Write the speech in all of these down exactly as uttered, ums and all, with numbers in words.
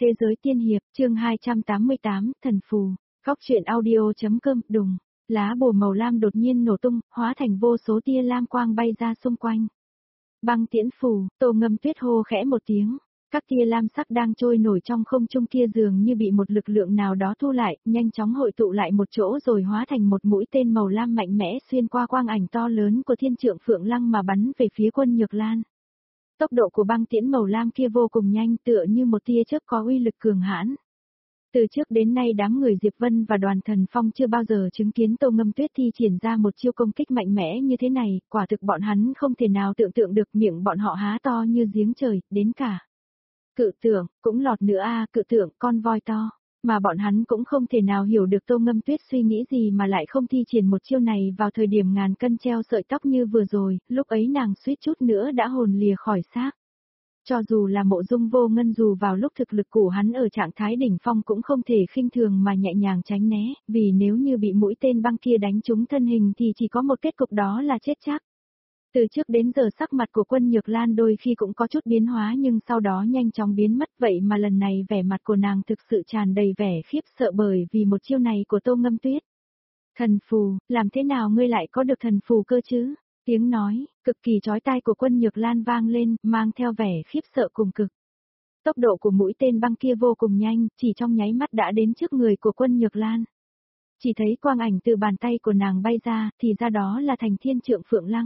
Thế giới tiên hiệp, chương hai trăm tám mươi tám, thần phù. Góc truyện audio.com, đùng. Lá bùa màu lam đột nhiên nổ tung, hóa thành vô số tia lam quang bay ra xung quanh. Băng tiễn phù, Tô Ngâm Tuyết hô khẽ một tiếng. Các tia lam sắc đang trôi nổi trong không trung kia dường như bị một lực lượng nào đó thu lại, nhanh chóng hội tụ lại một chỗ rồi hóa thành một mũi tên màu lam mạnh mẽ xuyên qua quang ảnh to lớn của thiên trượng Phượng Lăng mà bắn về phía Quân Nhược Lan. Tốc độ của băng tiễn màu lam kia vô cùng nhanh, tựa như một tia chớp có uy lực cường hãn. Từ trước đến nay đám người Diệp Vân và Đoàn Thần Phong chưa bao giờ chứng kiến Tô Ngâm Tuyết thi triển ra một chiêu công kích mạnh mẽ như thế này, quả thực bọn hắn không thể nào tưởng tượng được, miệng bọn họ há to như giếng trời, đến cả cự tượng cũng lọt nữa a, cự tượng con voi to. Mà bọn hắn cũng không thể nào hiểu được Tô Ngâm Tuyết suy nghĩ gì mà lại không thi triển một chiêu này vào thời điểm ngàn cân treo sợi tóc như vừa rồi, lúc ấy nàng suýt chút nữa đã hồn lìa khỏi xác. Cho dù là Mộ Dung Vô Ngân dù vào lúc thực lực của hắn ở trạng thái đỉnh phong cũng không thể khinh thường mà nhẹ nhàng tránh né, vì nếu như bị mũi tên băng kia đánh trúng thân hình thì chỉ có một kết cục đó là chết chắc. Từ trước đến giờ sắc mặt của Quân Nhược Lan đôi khi cũng có chút biến hóa nhưng sau đó nhanh chóng biến mất, vậy mà lần này vẻ mặt của nàng thực sự tràn đầy vẻ khiếp sợ bởi vì một chiêu này của Tô Ngâm Tuyết. Thần phù, làm thế nào ngươi lại có được thần phù cơ chứ? Tiếng nói, cực kỳ chói tai của Quân Nhược Lan vang lên, mang theo vẻ khiếp sợ cùng cực. Tốc độ của mũi tên băng kia vô cùng nhanh, chỉ trong nháy mắt đã đến trước người của Quân Nhược Lan. Chỉ thấy quang ảnh từ bàn tay của nàng bay ra, thì ra đó là thành thiên trượng Phượng Lăng.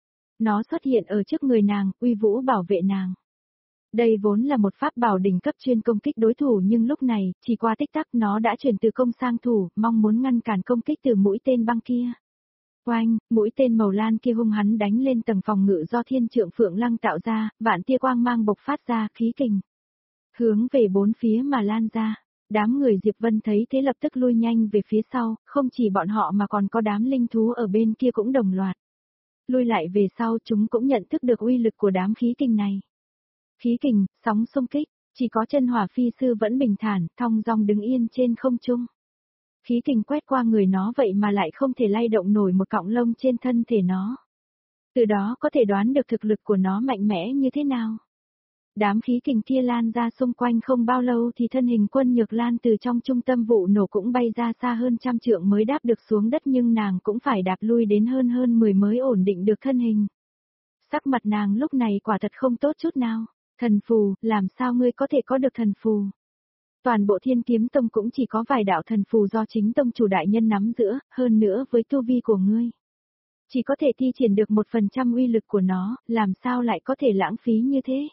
Nó xuất hiện ở trước người nàng, uy vũ bảo vệ nàng. Đây vốn là một pháp bảo đỉnh cấp chuyên công kích đối thủ nhưng lúc này, chỉ qua tích tắc nó đã chuyển từ công sang thủ, mong muốn ngăn cản công kích từ mũi tên băng kia. Oanh, mũi tên màu lan kia hung hắn đánh lên tầng phòng ngự do thiên trượng Phượng Lăng tạo ra, vạn tia quang mang bộc phát ra khí kình. Hướng về bốn phía mà lan ra. Đám người Diệp Vân thấy thế lập tức lui nhanh về phía sau, không chỉ bọn họ mà còn có đám linh thú ở bên kia cũng đồng loạt. Lui lại về sau chúng cũng nhận thức được uy lực của đám khí kình này. Khí kình, sóng xung kích, chỉ có chân hỏa phi sư vẫn bình thản, thong dong đứng yên trên không trung. Khí kình quét qua người nó vậy mà lại không thể lay động nổi một cọng lông trên thân thể nó. Từ đó có thể đoán được thực lực của nó mạnh mẽ như thế nào. Đám khí kình kia lan ra xung quanh không bao lâu thì thân hình Quân Nhược Lan từ trong trung tâm vụ nổ cũng bay ra xa hơn trăm trượng mới đáp được xuống đất nhưng nàng cũng phải đạp lui đến hơn hơn mười mới ổn định được thân hình. Sắc mặt nàng lúc này quả thật không tốt chút nào. Thần phù, làm sao ngươi có thể có được thần phù? Toàn bộ Thiên Kiếm Tông cũng chỉ có vài đạo thần phù do chính tông chủ đại nhân nắm giữ, hơn nữa với tu vi của ngươi. Chỉ có thể thi triển được một phần trăm uy lực của nó, làm sao lại có thể lãng phí như thế?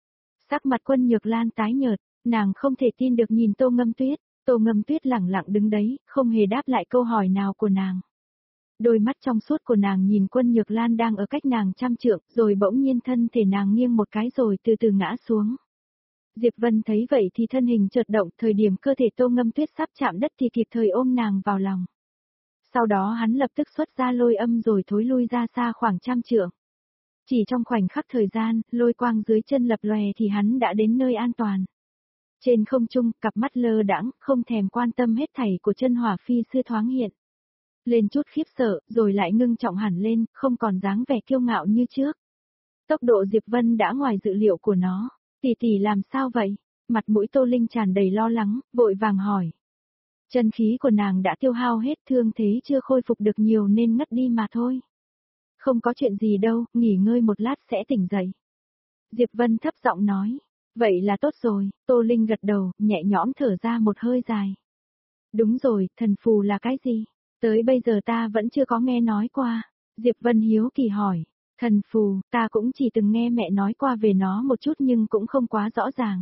Sắc mặt Quân Nhược Lan tái nhợt, nàng không thể tin được nhìn Tô Ngâm Tuyết, Tô Ngâm Tuyết lẳng lặng đứng đấy, không hề đáp lại câu hỏi nào của nàng. Đôi mắt trong suốt của nàng nhìn Quân Nhược Lan đang ở cách nàng trăm trượng, rồi bỗng nhiên thân thể nàng nghiêng một cái rồi từ từ ngã xuống. Diệp Vân thấy vậy thì thân hình chợt động, thời điểm cơ thể Tô Ngâm Tuyết sắp chạm đất thì kịp thời ôm nàng vào lòng. Sau đó hắn lập tức xuất ra lôi âm rồi thối lui ra xa khoảng trăm trượng. Chỉ trong khoảnh khắc thời gian, lôi quang dưới chân lập lòe thì hắn đã đến nơi an toàn. Trên không trung, cặp mắt lơ đãng, không thèm quan tâm hết thảy của chân hỏa phi sư thoáng hiện. Lên chút khiếp sợ, rồi lại ngưng trọng hẳn lên, không còn dáng vẻ kiêu ngạo như trước. Tốc độ Diệp Vân đã ngoài dự liệu của nó. Tỷ tỷ làm sao vậy? Mặt mũi Tô Linh tràn đầy lo lắng, vội vàng hỏi. Chân khí của nàng đã tiêu hao hết, thương thế chưa khôi phục được nhiều nên ngất đi mà thôi. Không có chuyện gì đâu, nghỉ ngơi một lát sẽ tỉnh dậy. Diệp Vân thấp giọng nói. Vậy là tốt rồi, Tô Linh gật đầu, nhẹ nhõm thở ra một hơi dài. Đúng rồi, thần phù là cái gì? Tới bây giờ ta vẫn chưa có nghe nói qua. Diệp Vân hiếu kỳ hỏi. Thần phù, ta cũng chỉ từng nghe mẹ nói qua về nó một chút nhưng cũng không quá rõ ràng.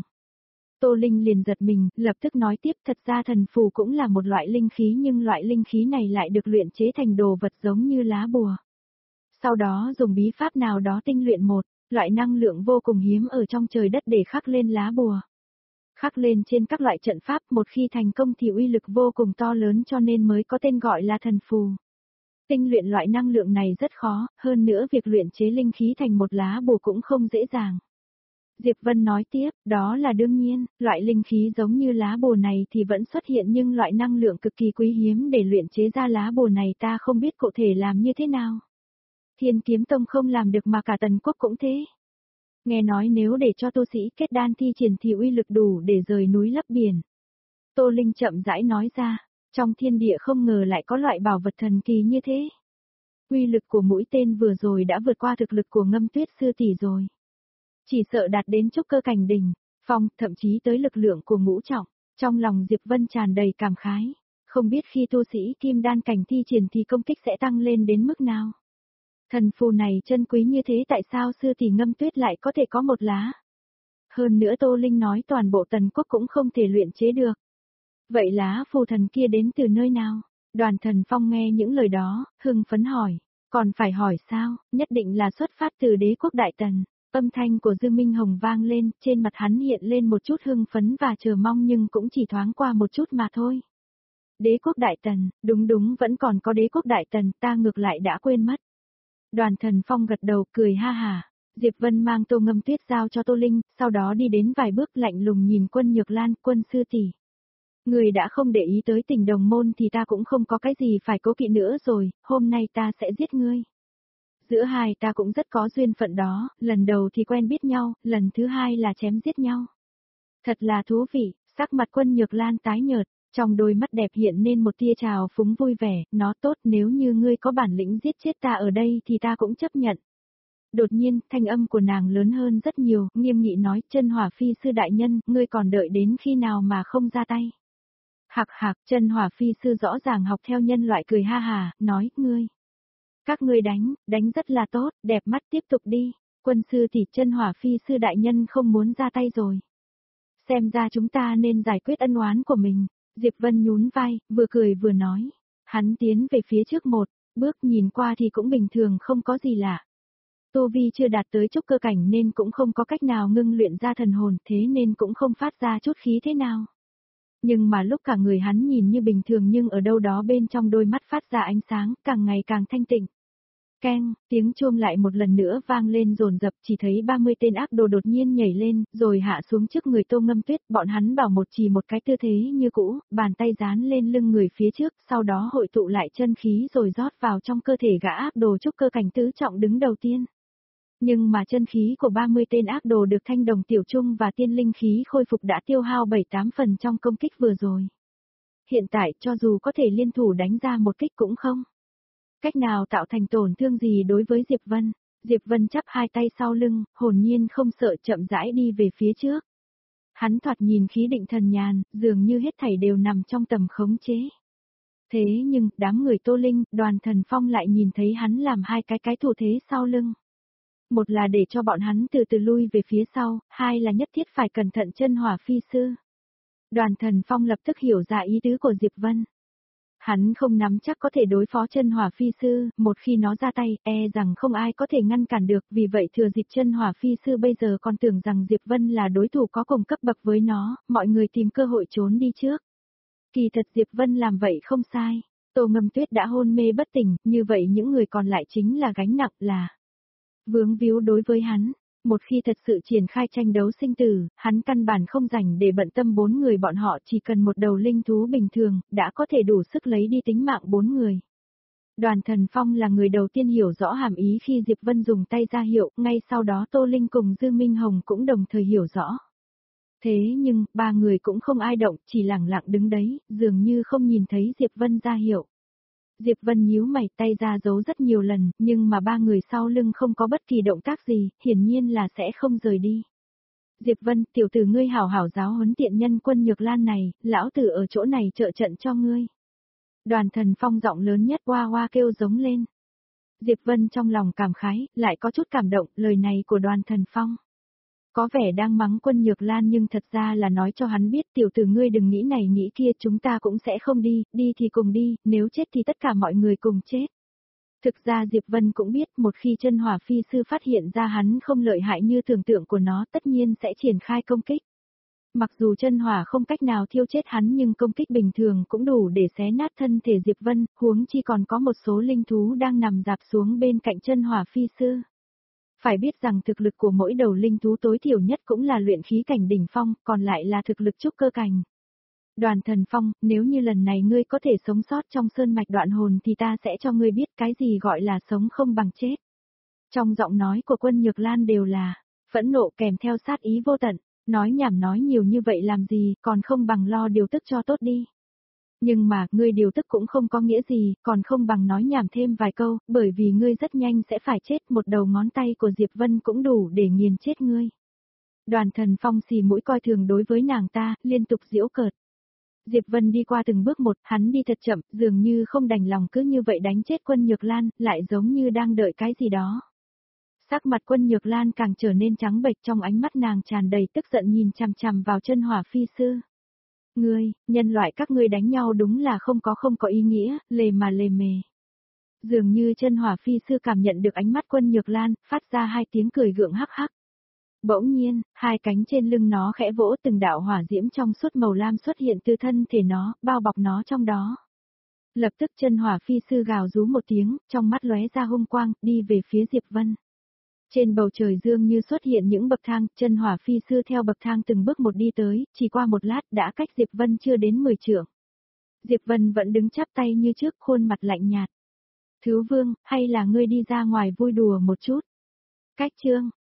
Tô Linh liền giật mình, lập tức nói tiếp, thật ra thần phù cũng là một loại linh khí nhưng loại linh khí này lại được luyện chế thành đồ vật giống như lá bùa. Sau đó dùng bí pháp nào đó tinh luyện một loại năng lượng vô cùng hiếm ở trong trời đất để khắc lên lá bùa. Khắc lên trên các loại trận pháp, một khi thành công thì uy lực vô cùng to lớn cho nên mới có tên gọi là thần phù. Tinh luyện loại năng lượng này rất khó, hơn nữa việc luyện chế linh khí thành một lá bùa cũng không dễ dàng. Diệp Vân nói tiếp, đó là đương nhiên, loại linh khí giống như lá bùa này thì vẫn xuất hiện nhưng loại năng lượng cực kỳ quý hiếm để luyện chế ra lá bùa này ta không biết cụ thể làm như thế nào. Thiên Kiếm Tông không làm được mà cả Tần Quốc cũng thế. Nghe nói nếu để cho tu sĩ kết đan thi triển thì uy lực đủ để rời núi lấp biển. Tô Linh chậm rãi nói ra, trong thiên địa không ngờ lại có loại bảo vật thần kỳ như thế. Uy lực của mũi tên vừa rồi đã vượt qua thực lực của Ngâm Tuyết sư tỷ rồi. Chỉ sợ đạt đến trúc cơ cảnh đỉnh, phong, thậm chí tới lực lượng của ngũ trọng, trong lòng Diệp Vân tràn đầy cảm khái, không biết khi tu sĩ kim đan cảnh thi triển thì công kích sẽ tăng lên đến mức nào. Thần phù này chân quý như thế tại sao sư tỷ Ngâm Tuyết lại có thể có một lá? Hơn nữa Tô Linh nói toàn bộ Tần Quốc cũng không thể luyện chế được. Vậy lá phù thần kia đến từ nơi nào? Đoàn Thần Phong nghe những lời đó, hưng phấn hỏi, còn phải hỏi sao, nhất định là xuất phát từ đế quốc Đại Tần. Âm thanh của Dư Minh Hồng vang lên, trên mặt hắn hiện lên một chút hưng phấn và chờ mong nhưng cũng chỉ thoáng qua một chút mà thôi. Đế quốc Đại Tần, đúng đúng vẫn còn có đế quốc Đại Tần, ta ngược lại đã quên mất. Đoàn Thần Phong gật đầu cười ha hà. Diệp Vân mang Tô Ngâm Tuyết giao cho Tô Linh, sau đó đi đến vài bước lạnh lùng nhìn Quân Nhược Lan, Quân sư tỷ. Người đã không để ý tới tình đồng môn thì ta cũng không có cái gì phải cố kỵ nữa rồi, hôm nay ta sẽ giết ngươi. Giữa hai ta cũng rất có duyên phận đó, lần đầu thì quen biết nhau, lần thứ hai là chém giết nhau. Thật là thú vị, sắc mặt Quân Nhược Lan tái nhợt, trong đôi mắt đẹp hiện nên một tia trào phúng vui vẻ, nó tốt nếu như ngươi có bản lĩnh giết chết ta ở đây thì ta cũng chấp nhận. Đột nhiên, thanh âm của nàng lớn hơn rất nhiều, nghiêm nghị nói, Chân Hỏa Phi sư đại nhân, ngươi còn đợi đến khi nào mà không ra tay. Hạc hạc, Chân Hỏa Phi sư rõ ràng học theo nhân loại cười ha hà, nói, ngươi. Các ngươi đánh, đánh rất là tốt, đẹp mắt tiếp tục đi, quân sư thì Chân Hỏa Phi sư đại nhân không muốn ra tay rồi. Xem ra chúng ta nên giải quyết ân oán của mình, Diệp Vân nhún vai, vừa cười vừa nói. Hắn tiến về phía trước một, bước nhìn qua thì cũng bình thường không có gì lạ. Tu vi chưa đạt tới trúc cơ cảnh nên cũng không có cách nào ngưng luyện ra thần hồn thế nên cũng không phát ra chút khí thế nào. Nhưng mà lúc cả người hắn nhìn như bình thường nhưng ở đâu đó bên trong đôi mắt phát ra ánh sáng, càng ngày càng thanh tịnh. Keng, tiếng chuông lại một lần nữa vang lên dồn dập, chỉ thấy ba mươi tên ác đồ đột nhiên nhảy lên, rồi hạ xuống trước người Tô Ngâm Tuyết, bọn hắn bảo một chỉ một cái tư thế như cũ, bàn tay dán lên lưng người phía trước, sau đó hội tụ lại chân khí rồi rót vào trong cơ thể gã ác đồ trúc cơ cảnh tứ trọng đứng đầu tiên. Nhưng mà chân khí của ba mươi tên ác đồ được thanh đồng tiểu trung và tiên linh khí khôi phục đã tiêu hao bảy tám phần trong công kích vừa rồi. Hiện tại cho dù có thể liên thủ đánh ra một kích cũng không cách nào tạo thành tổn thương gì đối với Diệp Vân. Diệp Vân chắp hai tay sau lưng, hồn nhiên không sợ chậm rãi đi về phía trước. Hắn thoạt nhìn khí định thần nhàn, dường như hết thảy đều nằm trong tầm khống chế. Thế nhưng, đám người Tô Linh, Đoàn Thần Phong lại nhìn thấy hắn làm hai cái cái thủ thế sau lưng. Một là để cho bọn hắn từ từ lui về phía sau, hai là nhất thiết phải cẩn thận Chân Hỏa Phi sư. Đoàn Thần Phong lập tức hiểu ra ý tứ của Diệp Vân. Hắn không nắm chắc có thể đối phó Chân Hỏa Phi sư, một khi nó ra tay, e rằng không ai có thể ngăn cản được, vì vậy thừa dịp Chân Hỏa Phi sư bây giờ còn tưởng rằng Diệp Vân là đối thủ có cùng cấp bậc với nó, mọi người tìm cơ hội trốn đi trước. Kỳ thật Diệp Vân làm vậy không sai. Tô Ngâm Tuyết đã hôn mê bất tỉnh, như vậy những người còn lại chính là gánh nặng là vướng víu đối với hắn. Một khi thật sự triển khai tranh đấu sinh tử, hắn căn bản không rảnh để bận tâm bốn người bọn họ, chỉ cần một đầu linh thú bình thường, đã có thể đủ sức lấy đi tính mạng bốn người. Đoàn Thần Phong là người đầu tiên hiểu rõ hàm ý khi Diệp Vân dùng tay ra hiệu, ngay sau đó Tô Linh cùng Dư Minh Hồng cũng đồng thời hiểu rõ. Thế nhưng, ba người cũng không ai động, chỉ lặng lặng đứng đấy, dường như không nhìn thấy Diệp Vân ra hiệu. Diệp Vân nhíu mày, tay ra giấu rất nhiều lần, nhưng mà ba người sau lưng không có bất kỳ động tác gì, hiển nhiên là sẽ không rời đi. Diệp Vân, tiểu tử ngươi hảo hảo giáo huấn tiện nhân Quân Nhược Lan này, lão tử ở chỗ này trợ trận cho ngươi. Đoàn Thần Phong giọng lớn nhất oa oa kêu giống lên. Diệp Vân trong lòng cảm khái, lại có chút cảm động, lời này của Đoàn Thần Phong. Có vẻ đang mắng Quân Nhược Lan nhưng thật ra là nói cho hắn biết tiểu tử ngươi đừng nghĩ này nghĩ kia, chúng ta cũng sẽ không đi, đi thì cùng đi, nếu chết thì tất cả mọi người cùng chết. Thực ra Diệp Vân cũng biết một khi Chân Hỏa Phi sư phát hiện ra hắn không lợi hại như tưởng tượng của nó tất nhiên sẽ triển khai công kích. Mặc dù chân hỏa không cách nào thiêu chết hắn nhưng công kích bình thường cũng đủ để xé nát thân thể Diệp Vân, huống chi còn có một số linh thú đang nằm dạp xuống bên cạnh chân hỏa phi sư. Phải biết rằng thực lực của mỗi đầu linh thú tối thiểu nhất cũng là luyện khí cảnh đỉnh phong, còn lại là thực lực trúc cơ cảnh. Đoàn Thần Phong, nếu như lần này ngươi có thể sống sót trong sơn mạch đoạn hồn thì ta sẽ cho ngươi biết cái gì gọi là sống không bằng chết. Trong giọng nói của Quân Nhược Lan đều là Phẫn nộ kèm theo sát ý vô tận, nói nhảm nói nhiều như vậy làm gì, còn không bằng lo điều tức cho tốt đi. Nhưng mà, ngươi điều tức cũng không có nghĩa gì, còn không bằng nói nhảm thêm vài câu, bởi vì ngươi rất nhanh sẽ phải chết, một đầu ngón tay của Diệp Vân cũng đủ để nghiền chết ngươi. Đoàn Thần Phong xì mũi coi thường đối với nàng ta, liên tục giễu cợt. Diệp Vân đi qua từng bước một, hắn đi thật chậm, dường như không đành lòng cứ như vậy đánh chết Quân Nhược Lan, lại giống như đang đợi cái gì đó. Sắc mặt Quân Nhược Lan càng trở nên trắng bệch, trong ánh mắt nàng tràn đầy tức giận nhìn chằm chằm vào Chân Hỏa Phi sư. Ngươi, nhân loại các ngươi đánh nhau đúng là không có không có ý nghĩa, lề mà lề mề. Dường như Chân Hỏa Phi sư cảm nhận được ánh mắt Quân Nhược Lan, phát ra hai tiếng cười gượng hắc hắc. Bỗng nhiên, hai cánh trên lưng nó khẽ vỗ, từng đạo hỏa diễm trong suốt màu lam xuất hiện từ thân thể nó, bao bọc nó trong đó. Lập tức Chân Hỏa Phi sư gào rú một tiếng, trong mắt lóe ra hung quang, đi về phía Diệp Vân. Trên bầu trời dương như xuất hiện những bậc thang, Chân Hỏa Phi sư theo bậc thang từng bước một đi tới, chỉ qua một lát đã cách Diệp Vân chưa đến mười trượng. Diệp Vân vẫn đứng chắp tay như trước, khuôn mặt lạnh nhạt. Thứ vương, hay là ngươi đi ra ngoài vui đùa một chút? Cách chương